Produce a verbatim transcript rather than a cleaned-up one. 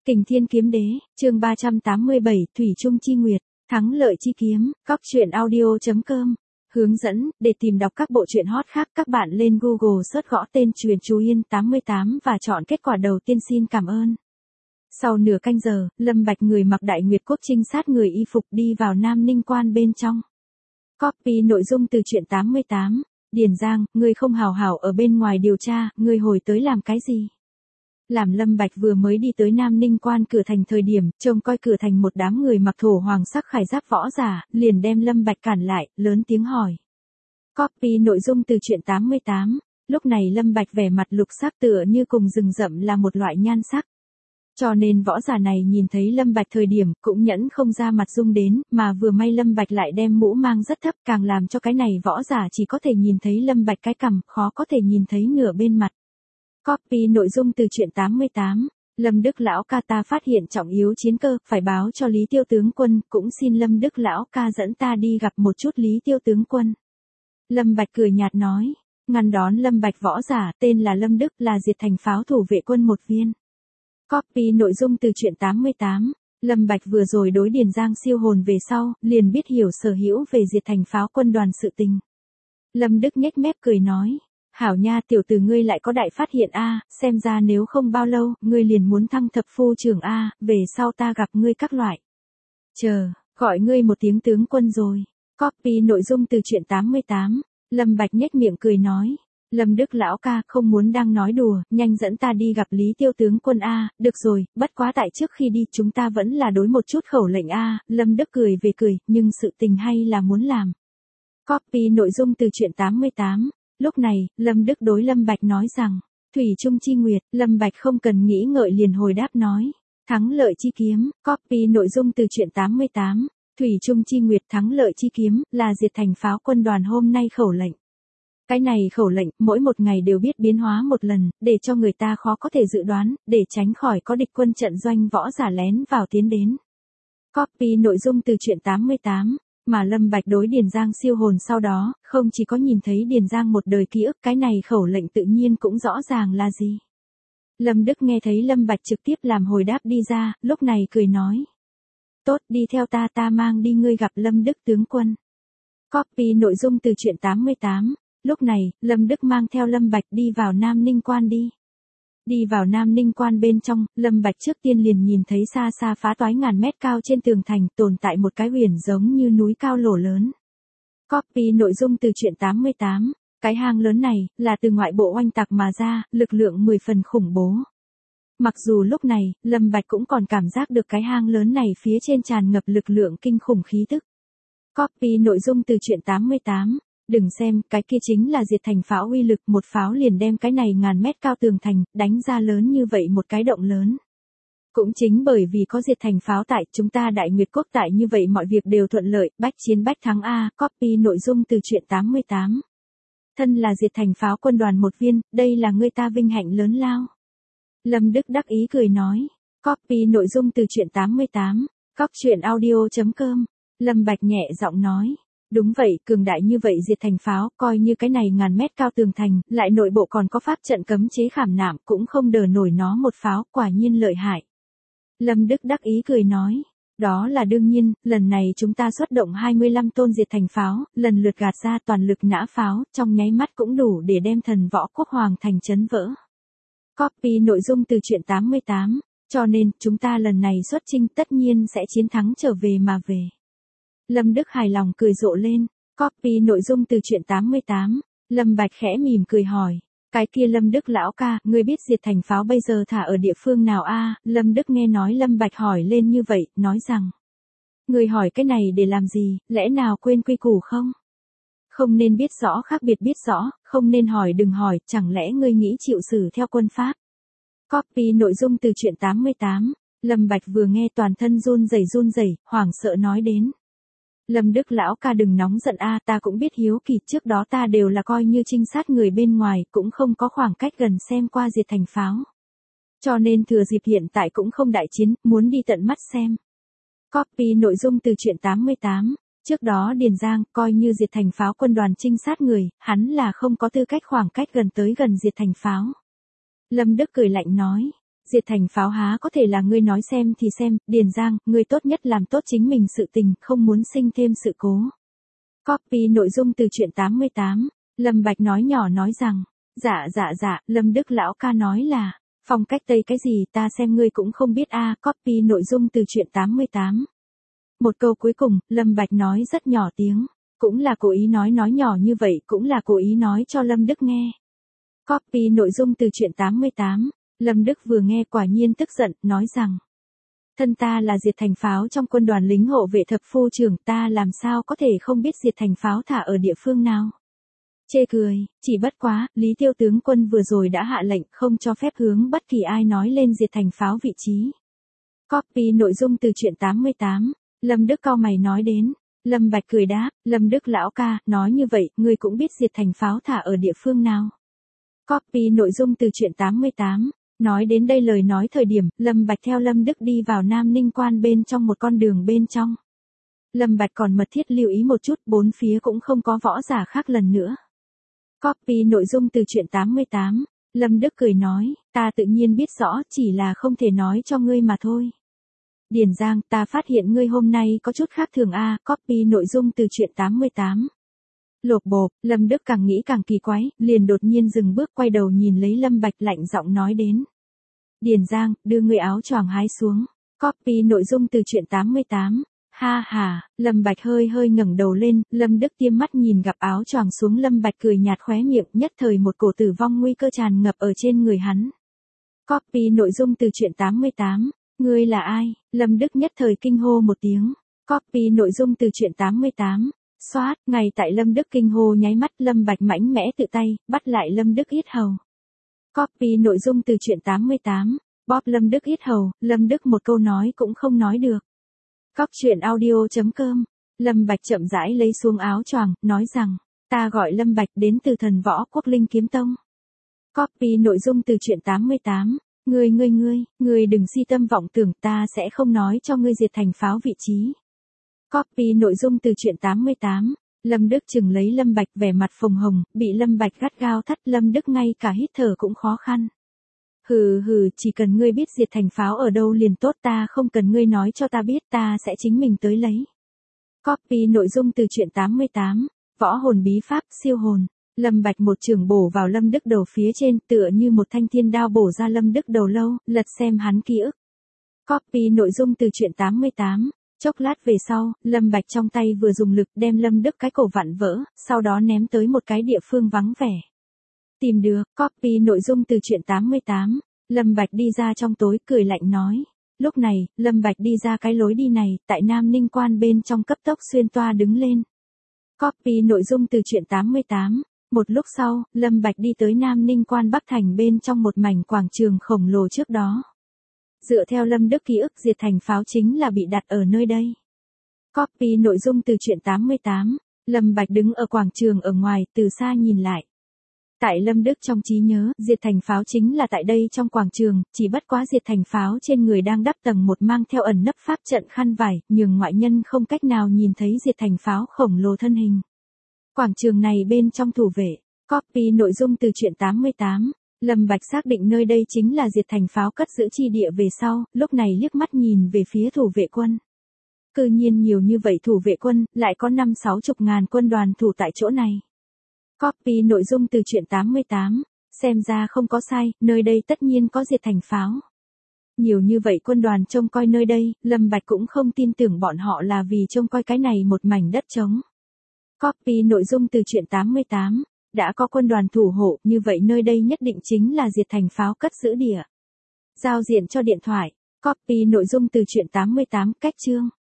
Kình Thiên Kiếm Đế, chương ba trăm tám mươi bảy, Thủy Trung Chi Nguyệt, Thắng Lợi Chi Kiếm, cóc truyện audio chấm com. Hướng dẫn, để tìm đọc các bộ truyện hot khác các bạn lên Google search gõ tên Truyện Chú Yên tám mươi tám và chọn kết quả đầu tiên. Xin cảm ơn. Sau nửa canh giờ, Lâm Bạch người mặc Đại Nguyệt Quốc trinh sát người y phục đi vào Nam Ninh Quan bên trong. Copy nội dung từ truyện tám mươi tám. Điền Giang, ngươi không hào hảo ở bên ngoài điều tra, ngươi hồi tới làm cái gì? Làm Lâm Bạch vừa mới đi tới Nam Ninh Quan cửa thành thời điểm, trông coi cửa thành một đám người mặc thổ hoàng sắc khải giáp võ giả, liền đem Lâm Bạch cản lại, lớn tiếng hỏi. Copy nội dung từ truyện tám mươi tám. Lúc này Lâm Bạch vẻ mặt lục sắc tựa như cùng rừng rậm là một loại nhan sắc. Cho nên võ giả này nhìn thấy Lâm Bạch thời điểm cũng nhẫn không ra mặt dung đến, mà vừa may Lâm Bạch lại đem mũ mang rất thấp, càng làm cho cái này võ giả chỉ có thể nhìn thấy Lâm Bạch cái cằm, khó có thể nhìn thấy nửa bên mặt. Copy nội dung từ truyện tám mươi tám. Lâm Đức lão ca ta phát hiện trọng yếu chiến cơ, phải báo cho Lý Tiêu tướng quân, cũng xin Lâm Đức lão ca dẫn ta đi gặp một chút Lý Tiêu tướng quân. Lâm Bạch cười nhạt nói, ngăn đón Lâm Bạch võ giả, tên là Lâm Đức, là diệt thành pháo thủ vệ quân một viên. Copy nội dung từ truyện tám mươi tám. Lâm Bạch vừa rồi đối Điền Giang siêu hồn về sau, liền biết hiểu sở hữu về diệt thành pháo quân đoàn sự tình. Lâm Đức nhếch mép cười nói, hảo nha, tiểu tử ngươi lại có đại phát hiện a, xem ra nếu không bao lâu, ngươi liền muốn thăng thập phu trưởng a, về sau ta gặp ngươi các loại. Chờ, gọi ngươi một tiếng tướng quân rồi. Copy nội dung từ truyện tám mươi tám. Lâm Bạch nhếch miệng cười nói, Lâm Đức lão ca không muốn đang nói đùa, nhanh dẫn ta đi gặp Lý Tiêu tướng quân a, được rồi, bất quá tại trước khi đi chúng ta vẫn là đối một chút khẩu lệnh a. Lâm Đức cười về cười, nhưng sự tình hay là muốn làm. Copy nội dung từ truyện tám mươi tám. Lúc này, Lâm Đức đối Lâm Bạch nói rằng, Thủy Trung Chi Nguyệt. Lâm Bạch không cần nghĩ ngợi liền hồi đáp nói, Thắng Lợi Chi Kiếm. Copy nội dung từ truyện tám mươi tám. Thủy Trung Chi Nguyệt Thắng Lợi Chi Kiếm, là diệt thành pháo quân đoàn hôm nay khẩu lệnh. Cái này khẩu lệnh, mỗi một ngày đều biết biến hóa một lần, để cho người ta khó có thể dự đoán, để tránh khỏi có địch quân trận doanh võ giả lén vào tiến đến. Copy nội dung từ truyện tám mươi tám. Mà Lâm Bạch đối Điền Giang siêu hồn sau đó, không chỉ có nhìn thấy Điền Giang một đời ký ức, cái này khẩu lệnh tự nhiên cũng rõ ràng là gì. Lâm Đức nghe thấy Lâm Bạch trực tiếp làm hồi đáp đi ra, lúc này cười nói. Tốt, đi theo ta, ta mang đi ngươi gặp Lâm Đức tướng quân. Copy nội dung từ truyện tám mươi tám. Lúc này, Lâm Đức mang theo Lâm Bạch đi vào Nam Ninh Quan đi. Đi vào Nam Ninh Quan bên trong, Lâm Bạch trước tiên liền nhìn thấy xa xa phá toái ngàn mét cao trên tường thành tồn tại một cái huyền giống như núi cao lỗ lớn. Copy nội dung từ truyện tám mươi tám. Cái hang lớn này, là từ ngoại bộ oanh tạc mà ra, lực lượng mười phần khủng bố. Mặc dù lúc này, Lâm Bạch cũng còn cảm giác được cái hang lớn này phía trên tràn ngập lực lượng kinh khủng khí tức. Copy nội dung từ truyện tám mươi tám. Đừng xem, cái kia chính là diệt thành pháo uy lực, một pháo liền đem cái này ngàn mét cao tường thành, đánh ra lớn như vậy một cái động lớn. Cũng chính bởi vì có diệt thành pháo tại, chúng ta Đại Nguyệt Quốc tại như vậy mọi việc đều thuận lợi, bách chiến bách thắng a. Copy nội dung từ truyện tám mươi tám. Thân là diệt thành pháo quân đoàn một viên, đây là người ta vinh hạnh lớn lao. Lâm Đức đắc ý cười nói. Copy nội dung từ truyện tám mươi tám. cóc truyện audio chấm com. Lâm Bạch nhẹ giọng nói. Đúng vậy, cường đại như vậy diệt thành pháo, coi như cái này ngàn mét cao tường thành, lại nội bộ còn có pháp trận cấm chế khảm nạm, cũng không đỡ nổi nó một pháo, quả nhiên lợi hại. Lâm Đức đắc ý cười nói, đó là đương nhiên, lần này chúng ta xuất động hai mươi lăm tôn diệt thành pháo, lần lượt gạt ra toàn lực nã pháo, trong nháy mắt cũng đủ để đem thần võ quốc hoàng thành chấn vỡ. Copy nội dung từ truyện tám mươi tám, cho nên, chúng ta lần này xuất chinh tất nhiên sẽ chiến thắng trở về mà về. Lâm Đức hài lòng cười rộ lên. Copy nội dung từ truyện tám mươi tám. Lâm Bạch khẽ mỉm cười hỏi. Cái kia Lâm Đức lão ca, ngươi biết diệt thành pháo bây giờ thả ở địa phương nào a? Lâm Đức nghe nói Lâm Bạch hỏi lên như vậy, nói rằng. Ngươi hỏi cái này để làm gì, lẽ nào quên quy củ không? Không nên biết rõ khác biệt biết rõ, không nên hỏi đừng hỏi, chẳng lẽ ngươi nghĩ chịu xử theo quân pháp? Copy nội dung từ truyện tám mươi tám. Lâm Bạch vừa nghe toàn thân run rẩy run rẩy, hoảng sợ nói đến. Lâm Đức lão ca đừng nóng giận a, ta cũng biết hiếu kỳ, trước đó ta đều là coi như trinh sát người bên ngoài, cũng không có khoảng cách gần xem qua diệt thành pháo. Cho nên thừa dịp hiện tại cũng không đại chiến, muốn đi tận mắt xem. Copy nội dung từ truyện tám mươi tám. Trước đó Điền Giang, coi như diệt thành pháo quân đoàn trinh sát người, hắn là không có tư cách khoảng cách gần tới gần diệt thành pháo. Lâm Đức cười lạnh nói, Diệt thành pháo há có thể là ngươi nói xem thì xem, Điền Giang, ngươi tốt nhất làm tốt chính mình sự tình, không muốn sinh thêm sự cố. Copy nội dung từ truyện tám mươi tám, Lâm Bạch nói nhỏ nói rằng, dạ dạ dạ, Lâm Đức lão ca nói là, phong cách Tây cái gì ta xem ngươi cũng không biết a. Copy nội dung từ truyện tám mươi tám. Một câu cuối cùng, Lâm Bạch nói rất nhỏ tiếng, cũng là cố ý nói nói nhỏ như vậy, cũng là cố ý nói cho Lâm Đức nghe. Copy nội dung từ truyện tám mươi tám, Lâm Đức vừa nghe quả nhiên tức giận, nói rằng, thân ta là diệt thành pháo trong quân đoàn lính hộ vệ thập phu trưởng, ta làm sao có thể không biết diệt thành pháo thả ở địa phương nào. Chê cười, chỉ bất quá, Lý Tiêu tướng quân vừa rồi đã hạ lệnh không cho phép hướng bất kỳ ai nói lên diệt thành pháo vị trí. Copy nội dung từ truyện tám mươi tám, Lâm Đức cau mày nói đến, Lâm Bạch cười đáp, Lâm Đức lão ca, nói như vậy, ngươi cũng biết diệt thành pháo thả ở địa phương nào. Copy nội dung từ truyện tám mươi tám, nói đến đây lời nói thời điểm, Lâm Bạch theo Lâm Đức đi vào Nam Ninh Quan bên trong một con đường bên trong. Lâm Bạch còn mật thiết lưu ý một chút, bốn phía cũng không có võ giả khác lần nữa. Copy nội dung từ truyện tám mươi tám, Lâm Đức cười nói, ta tự nhiên biết rõ, chỉ là không thể nói cho ngươi mà thôi. Điền Giang, ta phát hiện ngươi hôm nay có chút khác thường a. À. Copy nội dung từ truyện tám mươi tám. Lộp bộp, Lâm Đức càng nghĩ càng kỳ quái, liền đột nhiên dừng bước quay đầu nhìn lấy Lâm Bạch lạnh giọng nói đến. Điền Giang, đưa người áo choàng hái xuống. Copy nội dung từ truyện tám mươi tám. Ha ha, Lâm Bạch hơi hơi ngẩng đầu lên, Lâm Đức tiêm mắt nhìn gặp áo choàng xuống, Lâm Bạch cười nhạt khóe miệng, nhất thời một cổ tử vong nguy cơ tràn ngập ở trên người hắn. Copy nội dung từ truyện tám mươi tám. Ngươi là ai? Lâm Đức nhất thời kinh hô một tiếng. Copy nội dung từ truyện tám mươi tám. Xoát, ngay tại Lâm Đức kinh hô nháy mắt, Lâm Bạch mãnh mẽ tự tay, bắt lại Lâm Đức yết hầu. Copy nội dung từ truyện tám mươi tám. Bóp Lâm Đức yết hầu, Lâm Đức một câu nói cũng không nói được. Cóc truyện audio chấm com. Lâm Bạch chậm rãi lấy xuống áo choàng, nói rằng, ta gọi Lâm Bạch đến từ Thần Võ Quốc Linh Kiếm Tông. Copy nội dung từ truyện tám mươi tám. Ngươi ngươi ngươi, ngươi đừng si tâm vọng tưởng, ta sẽ không nói cho ngươi diệt thành pháo vị trí. Copy nội dung từ truyện tám mươi tám. Lâm Đức chừng lấy Lâm Bạch, vẻ mặt phồng hồng, bị Lâm Bạch gắt gao thắt, Lâm Đức ngay cả hít thở cũng khó khăn. Hừ hừ, chỉ cần ngươi biết diệt thành pháo ở đâu liền tốt, ta không cần ngươi nói cho ta biết, ta sẽ chính mình tới lấy. Copy nội dung từ truyện tám mươi tám. Võ hồn bí pháp, siêu hồn. Lâm Bạch một chưởng bổ vào Lâm Đức đầu phía trên, tựa như một thanh thiên đao bổ ra Lâm Đức đầu lâu, lật xem hắn ký ức. Copy nội dung từ truyện tám mươi tám. Chốc lát về sau, Lâm Bạch trong tay vừa dùng lực đem Lâm Đức cái cổ vặn vỡ, sau đó ném tới một cái địa phương vắng vẻ. Tìm được. Copy nội dung từ truyện tám mươi tám. Lâm Bạch đi ra trong tối, cười lạnh nói. Lúc này, Lâm Bạch đi ra cái lối đi này, tại Nam Ninh Quan bên trong cấp tốc xuyên toa đứng lên. Copy nội dung từ truyện tám mươi tám. Một lúc sau, Lâm Bạch đi tới Nam Ninh Quan Bắc Thành bên trong một mảnh quảng trường khổng lồ trước đó. Dựa theo Lâm Đức ký ức, diệt thành pháo chính là bị đặt ở nơi đây. Copy nội dung từ truyện tám mươi tám. Lâm Bạch đứng ở quảng trường ở ngoài, từ xa nhìn lại. Tại Lâm Đức trong trí nhớ, diệt thành pháo chính là tại đây trong quảng trường, chỉ bất quá diệt thành pháo trên người đang đắp tầng một mang theo ẩn nấp pháp trận khăn vải, nhường ngoại nhân không cách nào nhìn thấy diệt thành pháo khổng lồ thân hình. Quảng trường này bên trong thủ vệ. Copy nội dung từ truyện tám mươi tám. Lâm Bạch xác định nơi đây chính là diệt thành pháo cất giữ chi địa về sau, lúc này liếc mắt nhìn về phía thủ vệ quân. Cư nhiên nhiều như vậy thủ vệ quân, lại có năm sáu chục ngàn quân đoàn thủ tại chỗ này. Copy nội dung từ truyện tám mươi tám. Xem ra không có sai, nơi đây tất nhiên có diệt thành pháo. Nhiều như vậy quân đoàn trông coi nơi đây, Lâm Bạch cũng không tin tưởng bọn họ là vì trông coi cái này một mảnh đất trống. Copy nội dung từ truyện tám mươi tám. Đã có quân đoàn thủ hộ, như vậy nơi đây nhất định chính là diệt thành pháo cất giữ địa. Giao diện cho điện thoại. Copy nội dung từ truyện tám mươi tám. Cách chương.